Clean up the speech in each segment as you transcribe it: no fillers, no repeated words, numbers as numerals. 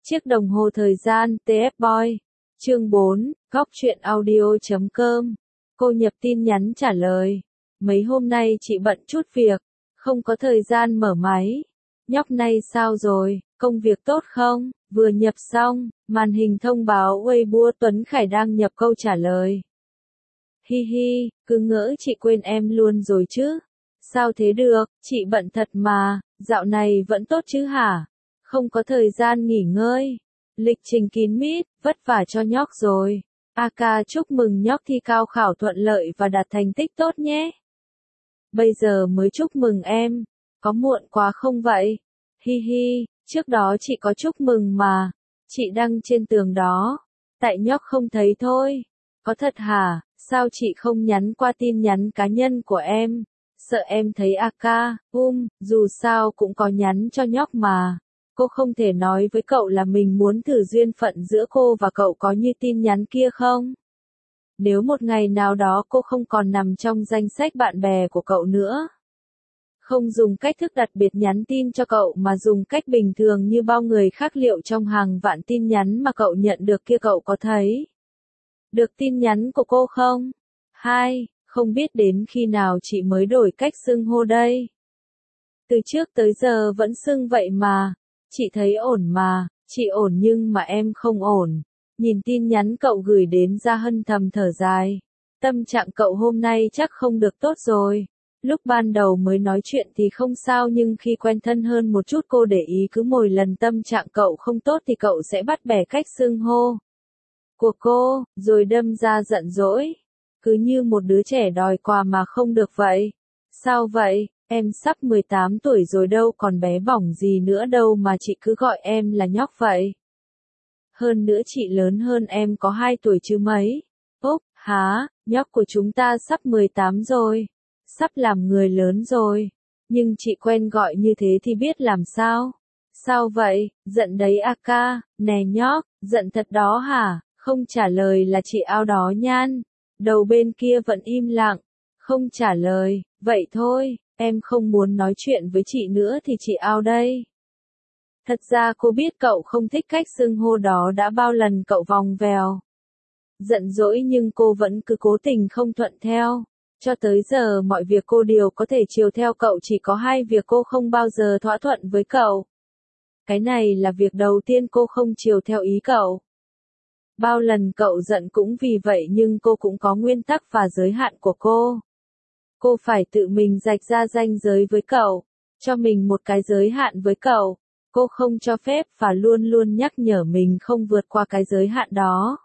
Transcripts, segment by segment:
Chiếc đồng hồ thời gian TF Boy. Chương 4, Góc truyện audio.com. Cô nhập tin nhắn trả lời. Mấy hôm nay chị bận chút việc, không có thời gian mở máy. Nhóc này sao rồi, công việc tốt không? Vừa nhập xong, màn hình thông báo Weibo Tuấn Khải đang nhập câu trả lời. Hi hi, cứ ngỡ chị quên em luôn rồi chứ. Sao thế được, chị bận thật mà, dạo này vẫn tốt chứ hả? Không có thời gian nghỉ ngơi. Lịch trình kín mít, vất vả cho nhóc rồi. Aka chúc mừng nhóc thi cao khảo thuận lợi và đạt thành tích tốt nhé. Bây giờ mới chúc mừng em. Có muộn quá không vậy? Hi hi, trước đó chị có chúc mừng mà. Chị đăng trên tường đó. Tại nhóc không thấy thôi. Có thật hả? Sao chị không nhắn qua tin nhắn cá nhân của em? Sợ em thấy Aka, dù sao cũng có nhắn cho nhóc mà. Cô không thể nói với cậu là mình muốn thử duyên phận giữa cô và cậu có như tin nhắn kia không? Nếu một ngày nào đó cô không còn nằm trong danh sách bạn bè của cậu nữa. Không dùng cách thức đặc biệt nhắn tin cho cậu mà dùng cách bình thường như bao người khác, liệu trong hàng vạn tin nhắn mà cậu nhận được kia cậu có thấy được tin nhắn của cô không? 2. Không biết đến khi nào chị mới đổi cách xưng hô đây? Từ trước tới giờ vẫn xưng vậy mà. Chị thấy ổn mà, chị ổn nhưng mà em không ổn. Nhìn tin nhắn cậu gửi đến Gia Hân thầm thở dài. Tâm trạng cậu hôm nay chắc không được tốt rồi. Lúc ban đầu mới nói chuyện thì không sao, nhưng khi quen thân hơn một chút cô để ý cứ mỗi lần tâm trạng cậu không tốt thì cậu sẽ bắt bẻ cách xưng hô của cô, rồi đâm ra giận dỗi. Cứ như một đứa trẻ đòi quà mà không được vậy. Sao vậy? Em sắp 18 tuổi rồi đâu còn bé bỏng gì nữa đâu mà chị cứ gọi em là nhóc vậy. Hơn nữa chị lớn hơn em có 2 tuổi chứ mấy. Úp, hả, nhóc của chúng ta sắp 18 rồi. Sắp làm người lớn rồi. Nhưng chị quen gọi như thế thì biết làm sao? Sao vậy, giận đấy Aka, nè nhóc, giận thật đó hả? Không trả lời là chị ao đó nhan. Đầu bên kia vẫn im lặng. Không trả lời, vậy thôi. Em không muốn nói chuyện với chị nữa thì chị ao đây. Thật ra cô biết cậu không thích cách xưng hô đó, đã bao lần cậu vòng vèo giận dỗi nhưng cô vẫn cứ cố tình không thuận theo. Cho tới giờ mọi việc cô đều có thể chiều theo cậu, chỉ có 2 việc cô không bao giờ thỏa thuận với cậu. Cái này là việc đầu tiên, cô không chiều theo ý cậu. Bao lần cậu giận cũng vì vậy, nhưng cô cũng có nguyên tắc và giới hạn của cô. Cô phải tự mình rạch ra ranh giới với cậu, cho mình một cái giới hạn với cậu. Cô không cho phép và luôn luôn nhắc nhở mình không vượt qua cái giới hạn đó.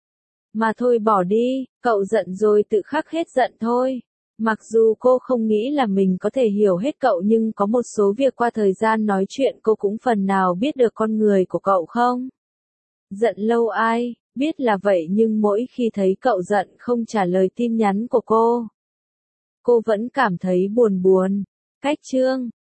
Mà thôi bỏ đi, cậu giận rồi tự khắc hết giận thôi. Mặc dù cô không nghĩ là mình có thể hiểu hết cậu, nhưng có một số việc qua thời gian nói chuyện cô cũng phần nào biết được con người của cậu không? Giận lâu ai, biết là vậy, nhưng mỗi khi thấy cậu giận không trả lời tin nhắn của cô vẫn cảm thấy buồn buồn. Cách chương